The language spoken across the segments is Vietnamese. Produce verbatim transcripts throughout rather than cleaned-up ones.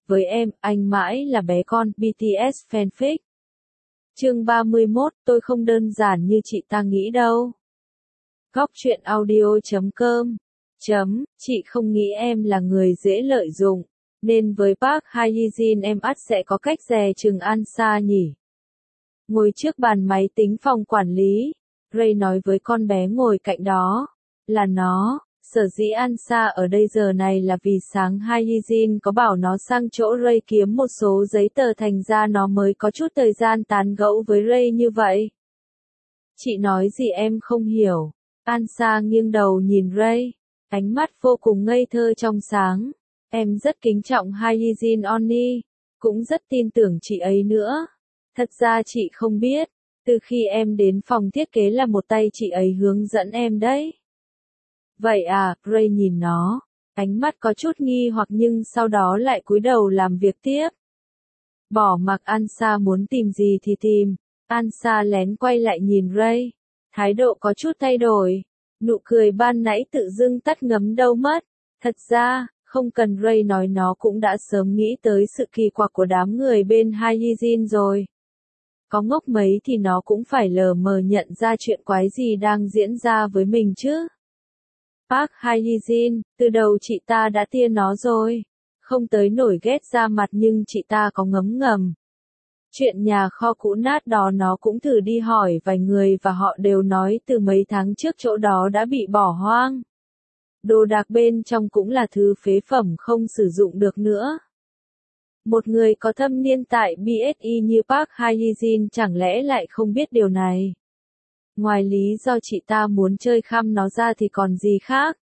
với em, anh mãi là bé con, bê tê ét fanfic. Chương ba mươi mốt, tôi không đơn giản như chị ta nghĩ đâu. Góc truyện audio chấm com chấm, chị không nghĩ em là người dễ lợi dụng, nên với Park Hye-jin em ắt sẽ có cách dè chừng An-sa nhỉ. Ngồi trước bàn máy tính phòng quản lý, Ray nói với con bé ngồi cạnh đó, là nó, sở dĩ An-sa ở đây giờ này là vì sáng Hye-jin có bảo nó sang chỗ Ray kiếm một số giấy tờ thành ra nó mới có chút thời gian tán gẫu với Ray như vậy. Chị nói gì em không hiểu. An-sa nghiêng đầu nhìn Ray, ánh mắt vô cùng ngây thơ trong sáng. Em rất kính trọng Hye-jin Onni, cũng rất tin tưởng chị ấy nữa. Thật ra chị không biết, từ khi em đến phòng thiết kế là một tay chị ấy hướng dẫn em đấy. Vậy à, Ray nhìn nó, ánh mắt có chút nghi hoặc nhưng sau đó lại cúi đầu làm việc tiếp. Bỏ mặc An-sa muốn tìm gì thì tìm, An-sa lén quay lại nhìn Ray, thái độ có chút thay đổi, nụ cười ban nãy tự dưng tắt ngấm đâu mất. Thật ra, không cần Ray nói nó cũng đã sớm nghĩ tới sự kỳ quặc của đám người bên Hye-jin rồi. Có ngốc mấy thì nó cũng phải lờ mờ nhận ra chuyện quái gì đang diễn ra với mình chứ. Park Hye-jin, từ đầu chị ta đã tia nó rồi. Không tới nổi ghét ra mặt nhưng chị ta có ngấm ngầm. Chuyện nhà kho cũ nát đó nó cũng thử đi hỏi vài người và họ đều nói từ mấy tháng trước chỗ đó đã bị bỏ hoang. Đồ đạc bên trong cũng là thứ phế phẩm không sử dụng được nữa. Một người có thâm niên tại bê ét e như Park Hye-jin chẳng lẽ lại không biết điều này. Ngoài lý do chị ta muốn chơi khăm nó ra thì còn gì khác.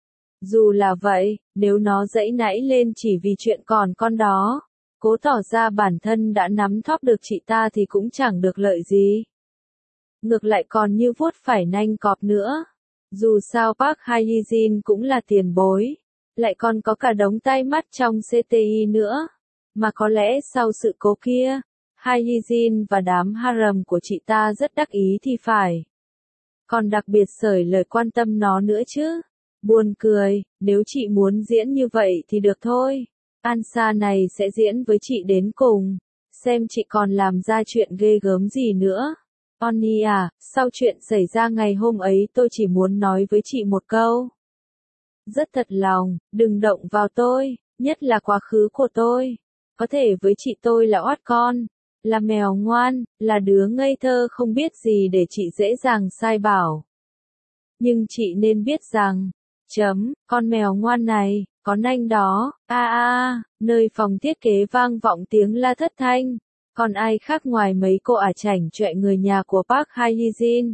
Dù là vậy, nếu nó giãy nảy lên chỉ vì chuyện còn con đó, cố tỏ ra bản thân đã nắm thóp được chị ta thì cũng chẳng được lợi gì. Ngược lại còn như vuốt phải nanh cọp nữa. Dù sao Park Hye-jin cũng là tiền bối, lại còn có cả đống tai mắt trong xê tê i nữa. Mà có lẽ sau sự cố kia, Hye-jin và đám harem của chị ta rất đắc ý thì phải. Còn đặc biệt sởi lời quan tâm nó nữa chứ. Buồn cười, nếu chị muốn diễn như vậy thì được thôi. An-sa này sẽ diễn với chị đến cùng. Xem chị còn làm ra chuyện ghê gớm gì nữa. Onni à, sau chuyện xảy ra ngày hôm ấy tôi chỉ muốn nói với chị một câu. Rất thật lòng, đừng động vào tôi, nhất là quá khứ của tôi. Có thể với chị tôi là oát con, là mèo ngoan, là đứa ngây thơ không biết gì để chị dễ dàng sai bảo. Nhưng chị nên biết rằng, chấm, con mèo ngoan này, có nanh đó, a a, nơi phòng thiết kế vang vọng tiếng la thất thanh. Còn ai khác ngoài mấy cô ả chảnh chọe người nhà của Park Hye-jin?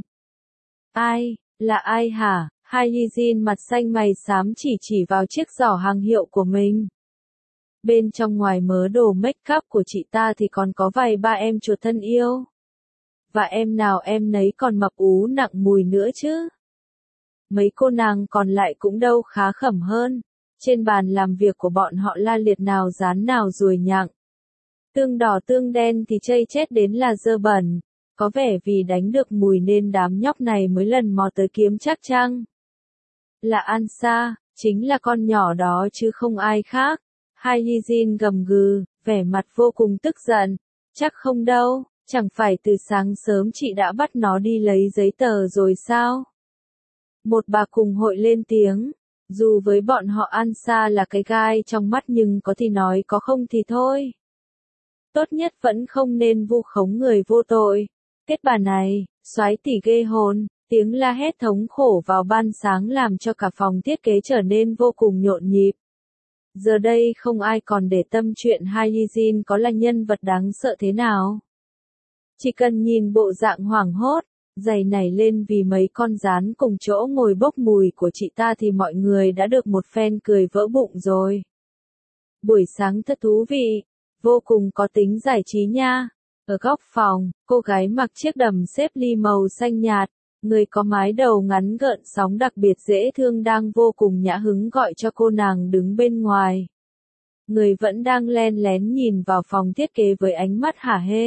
Ai, là ai hả? Hye-jin mặt xanh mày xám chỉ chỉ vào chiếc giỏ hàng hiệu của mình. Bên trong ngoài mớ đồ make up của chị ta thì còn có vài ba em chuột thân yêu. Và em nào em nấy còn mập ú nặng mùi nữa chứ. Mấy cô nàng còn lại cũng đâu khá khẩm hơn. Trên bàn làm việc của bọn họ la liệt nào dán nào ruồi nhặng. Tương đỏ tương đen thì chây chết đến là dơ bẩn. Có vẻ vì đánh được mùi nên đám nhóc này mới lần mò tới kiếm chắc chăng. Là An-sa, chính là con nhỏ đó chứ không ai khác. Hye-jin gầm gừ, vẻ mặt vô cùng tức giận. Chắc không đâu, chẳng phải từ sáng sớm chị đã bắt nó đi lấy giấy tờ rồi sao? Một bà cùng hội lên tiếng. Dù với bọn họ An-sa là cái gai trong mắt nhưng có thì nói có không thì thôi. Tốt nhất vẫn không nên vu khống người vô tội. Kết bà này, soái tỷ ghê hồn, tiếng la hét thống khổ vào ban sáng làm cho cả phòng thiết kế trở nên vô cùng nhộn nhịp. Giờ đây không ai còn để tâm chuyện Hye-jin có là nhân vật đáng sợ thế nào. Chỉ cần nhìn bộ dạng hoảng hốt, giày nảy lên vì mấy con rán cùng chỗ ngồi bốc mùi của chị ta thì mọi người đã được một phen cười vỡ bụng rồi. Buổi sáng thật thú vị, vô cùng có tính giải trí nha. Ở góc phòng, cô gái mặc chiếc đầm xếp ly màu xanh nhạt, người có mái đầu ngắn gợn sóng đặc biệt dễ thương đang vô cùng nhã hứng gọi cho cô nàng đứng bên ngoài. Người vẫn đang len lén nhìn vào phòng thiết kế với ánh mắt hả hê.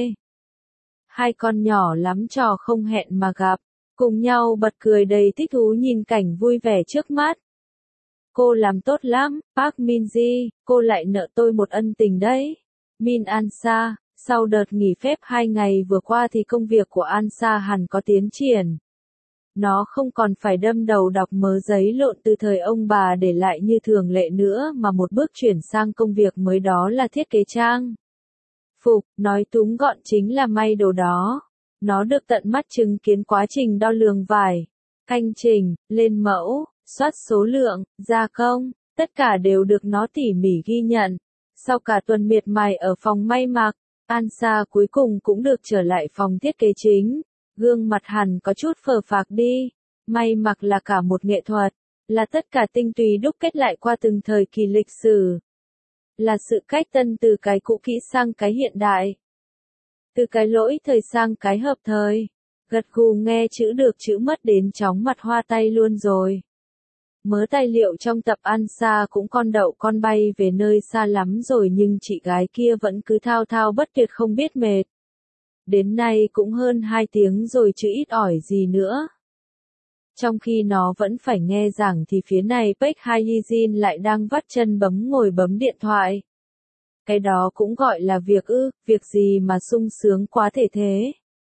Hai con nhỏ lắm trò không hẹn mà gặp, cùng nhau bật cười đầy thích thú nhìn cảnh vui vẻ trước mắt. cô làm tốt lắm, Park Min-ji, cô lại nợ tôi một ân tình đấy. Min An-sa, sau đợt nghỉ phép hai ngày vừa qua thì công việc của An-sa hẳn có tiến triển. Nó không còn phải đâm đầu đọc mớ giấy lộn từ thời ông bà để lại như thường lệ nữa mà một bước chuyển sang công việc mới, đó là thiết kế trang phục, nói túm gọn chính là may đồ đó. Nó được tận mắt chứng kiến quá trình đo lường vải, canh chỉnh, lên mẫu, soát số lượng, gia công, tất cả đều được nó tỉ mỉ ghi nhận. Sau cả tuần miệt mài ở phòng may mặc, An-sa cuối cùng cũng được trở lại phòng thiết kế chính. Gương mặt hẳn có chút phờ phạc đi. May mặc là cả một nghệ thuật, là tất cả tinh túy đúc kết lại qua từng thời kỳ lịch sử. Là sự cách tân từ cái cũ kỹ sang cái hiện đại. Từ cái lỗi thời sang cái hợp thời. Gật gù nghe chữ được chữ mất đến chóng mặt hoa tay luôn rồi. Mớ tài liệu trong tập An-sa cũng con đậu con bay về nơi xa lắm rồi, nhưng chị gái kia vẫn cứ thao thao bất tuyệt không biết mệt. Đến nay cũng hơn hai tiếng rồi chứ ít ỏi gì nữa. Trong khi nó vẫn phải nghe giảng thì phía này Baek Hye-jin lại đang vắt chân bấm ngồi bấm điện thoại. Cái đó cũng gọi là việc ư, việc gì mà sung sướng quá thể thế.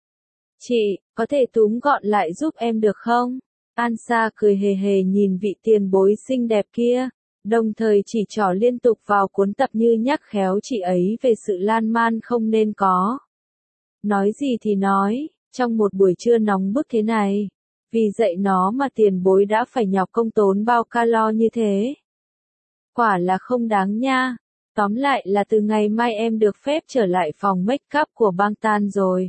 Chị, có thể túm gọn lại giúp em được không? An-sa cười hề hề nhìn vị tiền bối xinh đẹp kia, đồng thời chỉ trỏ liên tục vào cuốn tập như nhắc khéo chị ấy về sự lan man không nên có. Nói gì thì nói, trong một buổi trưa nóng bức thế này, vì dạy nó mà tiền bối đã phải nhọc công tốn bao calo như thế. Quả là không đáng nha. Tóm lại là từ ngày mai em được phép trở lại phòng make up của Bangtan rồi.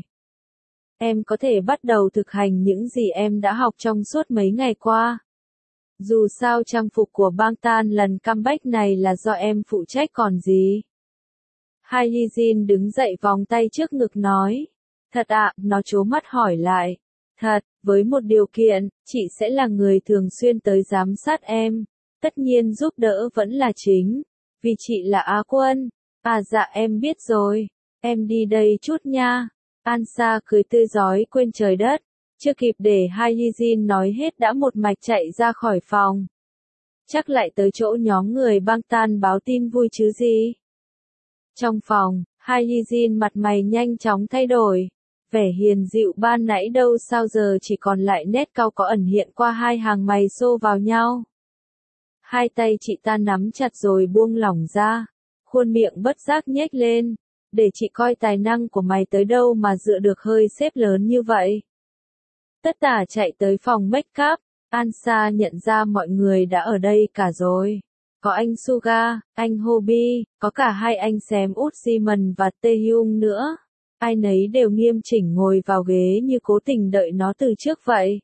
Em có thể bắt đầu thực hành những gì em đã học trong suốt mấy ngày qua. Dù sao trang phục của Bangtan lần comeback này là do em phụ trách còn gì. Hye-jin đứng dậy vòng tay trước ngực nói. Thật ạ, nó trố mắt hỏi lại. Thật, với một điều kiện, chị sẽ là người thường xuyên tới giám sát em. Tất nhiên giúp đỡ vẫn là chính. Vì chị là Á quân. À dạ em biết rồi. Em đi đây chút nha. An-sa cười tươi rói quên trời đất. Chưa kịp để Hye-jin nói hết đã một mạch chạy ra khỏi phòng. Chắc lại tới chỗ nhóm người Bangtan báo tin vui chứ gì. Trong phòng, Hye-jin mặt mày nhanh chóng thay đổi. Vẻ hiền dịu ban nãy đâu sao giờ chỉ còn lại nét cau có ẩn hiện qua hai hàng mày xô vào nhau. Hai tay chị ta nắm chặt rồi buông lỏng ra. Khuôn miệng bất giác nhếch lên. Để chị coi tài năng của mày tới đâu mà dựa được hơi xếp lớn như vậy. Tất tả chạy tới phòng make up. An-sa nhận ra mọi người đã ở đây cả rồi. Có anh Suga, anh Hobi, có cả hai anh xém út Simon và Taehyung nữa. Ai nấy đều nghiêm chỉnh ngồi vào ghế như cố tình đợi nó từ trước vậy.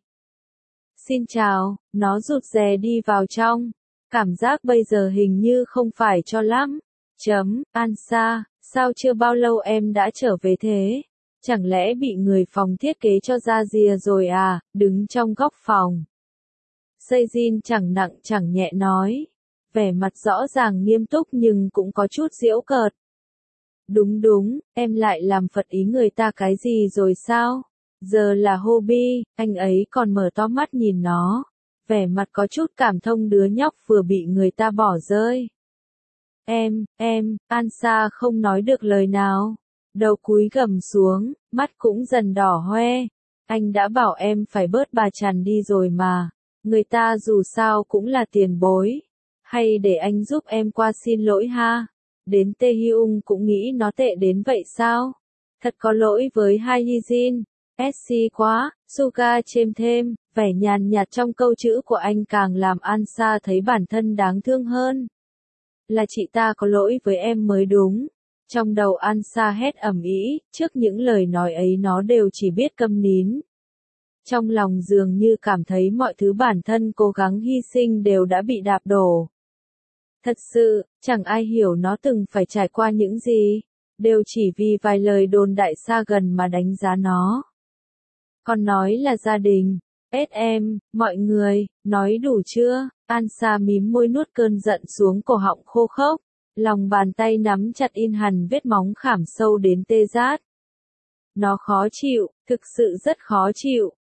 Xin chào, nó rụt rè đi vào trong. Cảm giác bây giờ hình như không phải cho lắm. Chấm, An-sa, sao chưa bao lâu em đã trở về thế? Chẳng lẽ bị người phòng thiết kế cho ra rìa rồi à, đứng trong góc phòng. Sejin chẳng nặng chẳng nhẹ nói. Vẻ mặt rõ ràng nghiêm túc nhưng cũng có chút giễu cợt. Đúng đúng, em lại làm phật ý người ta cái gì rồi sao? Giờ là Hobi, anh ấy còn mở to mắt nhìn nó. Vẻ mặt có chút cảm thông đứa nhóc vừa bị người ta bỏ rơi. Em, em, An-sa không nói được lời nào. Đầu cúi gằm xuống, mắt cũng dần đỏ hoe. Anh đã bảo em phải bớt bà chằn đi rồi mà. Người ta dù sao cũng là tiền bối. Hay để anh giúp em qua xin lỗi ha. Đến Taehyung cũng nghĩ nó tệ đến vậy sao? Thật có lỗi với Hye-jin. ét xê quá, Suga chêm thêm, vẻ nhàn nhạt trong câu chữ của anh càng làm An-sa thấy bản thân đáng thương hơn. Là chị ta có lỗi với em mới đúng. Trong đầu An-sa hét ầm ĩ, trước những lời nói ấy nó đều chỉ biết câm nín. Trong lòng dường như cảm thấy mọi thứ bản thân cố gắng hy sinh đều đã bị đạp đổ. Thật sự, chẳng ai hiểu nó từng phải trải qua những gì, đều chỉ vì vài lời đồn đại xa gần mà đánh giá nó. Còn nói là gia đình, ét em, mọi người, nói đủ chưa? An-sa mím môi nuốt cơn giận xuống cổ họng khô khốc, lòng bàn tay nắm chặt in hằn vết móng khảm sâu đến tê rát. Nó khó chịu, thực sự rất khó chịu.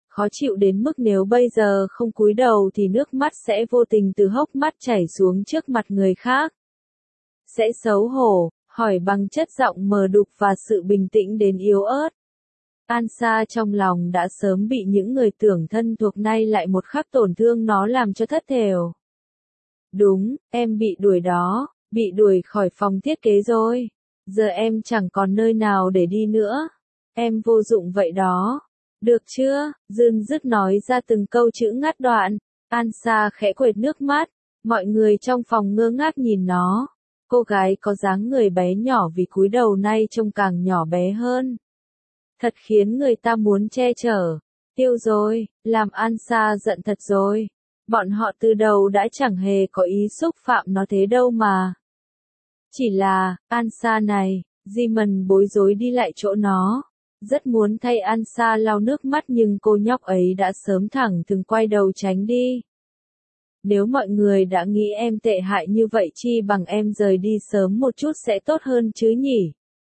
khó chịu đến mức nếu bây giờ không cúi đầu thì nước mắt sẽ vô tình từ hốc mắt chảy xuống trước mặt người khác. Sẽ xấu hổ, hỏi bằng chất giọng mờ đục và sự bình tĩnh đến yếu ớt. An Sa trong lòng đã sớm bị những người tưởng thân thuộc nay lại một khắc tổn thương nó làm cho thất thểu. Đúng, em bị đuổi đó, bị đuổi khỏi phòng thiết kế rồi. Giờ em chẳng còn nơi nào để đi nữa. Em vô dụng vậy đó. Được chưa? Dưng dứt nói ra từng câu chữ ngắt đoạn. An Sa khẽ quệt nước mắt. Mọi người trong phòng ngơ ngác nhìn nó. Cô gái có dáng người bé nhỏ vì cúi đầu nay trông càng nhỏ bé hơn. Thật khiến người ta muốn che chở. Tiêu rồi, làm An Sa giận thật rồi. Bọn họ từ đầu đã chẳng hề có ý xúc phạm nó thế đâu mà. Chỉ là, An Sa này, Jimon bối rối đi lại chỗ nó. Rất muốn thay An Sa lau nước mắt nhưng cô nhóc ấy đã sớm thẳng thừng quay đầu tránh đi. Nếu mọi người đã nghĩ em tệ hại như vậy chi bằng em rời đi sớm một chút sẽ tốt hơn chứ nhỉ?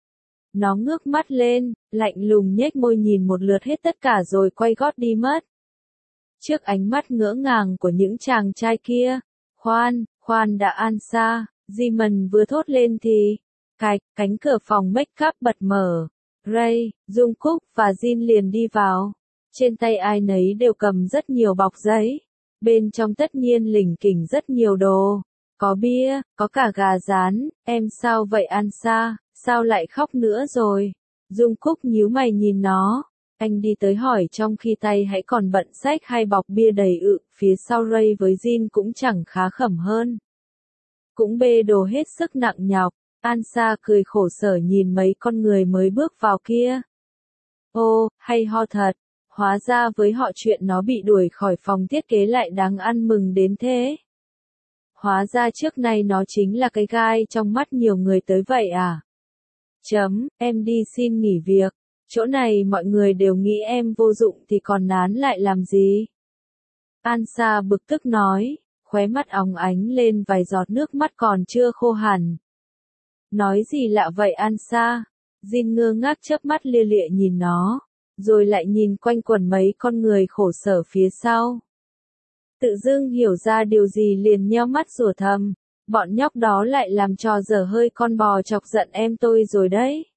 Nó ngước mắt lên, lạnh lùng nhếch môi nhìn một lượt hết tất cả rồi quay gót đi mất. Trước ánh mắt ngỡ ngàng của những chàng trai kia, khoan, khoan đã An Sa, Jimon vừa thốt lên thì, cạch, cánh cửa phòng make up bật mở. Ray, Jungkook và Jin liền đi vào. Trên tay ai nấy đều cầm rất nhiều bọc giấy. Bên trong tất nhiên lỉnh kỉnh rất nhiều đồ. Có bia, có cả gà rán. Em sao vậy An Sa, sao lại khóc nữa rồi? Jungkook nhíu mày nhìn nó. Anh đi tới hỏi trong khi tay hãy còn bận xách hai bọc bia đầy ự. Phía sau Ray với Jin cũng chẳng khá khẩm hơn. Cũng bê đồ hết sức nặng nhọc. An Sa cười khổ sở nhìn mấy con người mới bước vào kia. Ô, hay ho thật. Hóa ra với họ chuyện nó bị đuổi khỏi phòng thiết kế lại đáng ăn mừng đến thế. Hóa ra trước nay nó chính là cái gai trong mắt nhiều người tới vậy à? Chấm, em đi xin nghỉ việc. Chỗ này mọi người đều nghĩ em vô dụng thì còn nán lại làm gì? An Sa bực tức nói, khóe mắt óng ánh lên vài giọt nước mắt còn chưa khô hẳn. Nói gì lạ vậy An Sa? Jin ngơ ngác chớp mắt lia lịa nhìn nó, rồi lại nhìn quanh quần mấy con người khổ sở phía sau. Tự dưng hiểu ra điều gì liền nheo mắt rủa thầm, bọn nhóc đó lại làm trò dở hơi con bò chọc giận em tôi rồi đấy.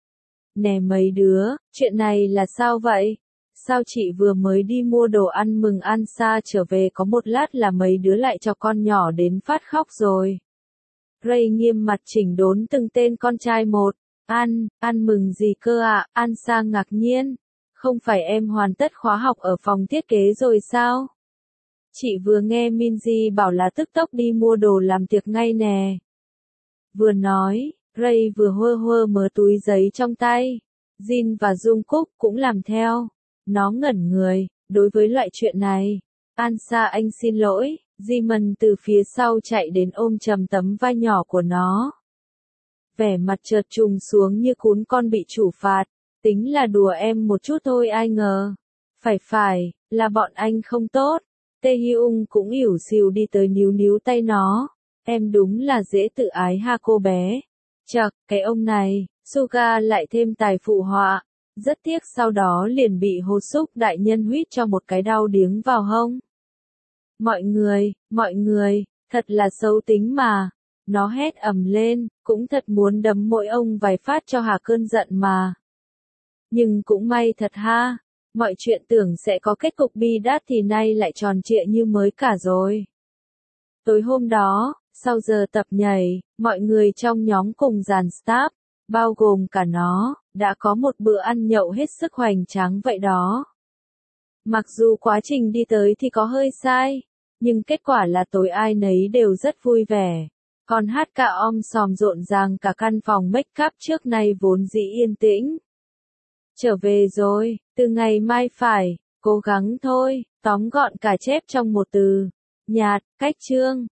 Nè mấy đứa, chuyện này là sao vậy? Sao chị vừa mới đi mua đồ ăn mừng An Sa trở về có một lát là mấy đứa lại cho con nhỏ đến phát khóc rồi. Ray nghiêm mặt chỉnh đốn từng tên con trai một. Ăn, ăn mừng gì cơ ạ? À? An Sa ngạc nhiên. Không phải em hoàn tất khóa học ở phòng thiết kế rồi sao? Chị vừa nghe Minzy bảo là tức tốc đi mua đồ làm tiệc ngay nè. Vừa nói, Ray vừa hơ hơ mớ túi giấy trong tay. Jin và Jungkook cũng làm theo. Nó ngẩn người, đối với loại chuyện này. An Sa anh xin lỗi. Jimon từ phía sau chạy đến ôm chầm tấm vai nhỏ của nó. Vẻ mặt chợt trùng xuống như cún con bị chủ phạt. Tính là đùa em một chút thôi ai ngờ. Phải phải, là bọn anh không tốt. Tae Hyung cũng ỉu xìu đi tới níu níu tay nó. Em đúng là dễ tự ái ha cô bé. Chậc, cái ông này, Suga lại thêm tài phụ họa. Rất tiếc sau đó liền bị Hồ Súc đại nhân huýt cho một cái đau điếng vào hông. Mọi người, mọi người, thật là xấu tính mà. Nó hét ầm lên, cũng thật muốn đấm mỗi ông vài phát cho hả cơn giận mà. Nhưng cũng may thật ha, mọi chuyện tưởng sẽ có kết cục bi đát thì nay lại tròn trịa như mới cả rồi. Tối hôm đó, sau giờ tập nhảy, mọi người trong nhóm cùng dàn staff, bao gồm cả nó, đã có một bữa ăn nhậu hết sức hoành tráng vậy đó. Mặc dù quá trình đi tới thì có hơi sai, nhưng kết quả là tối ai nấy đều rất vui vẻ. Còn hát ca om sòm rộn ràng cả căn phòng make up trước nay vốn dĩ yên tĩnh. Trở về rồi, từ ngày mai phải, cố gắng thôi, tóm gọn cả chép trong một từ. Nhạt, cách chương.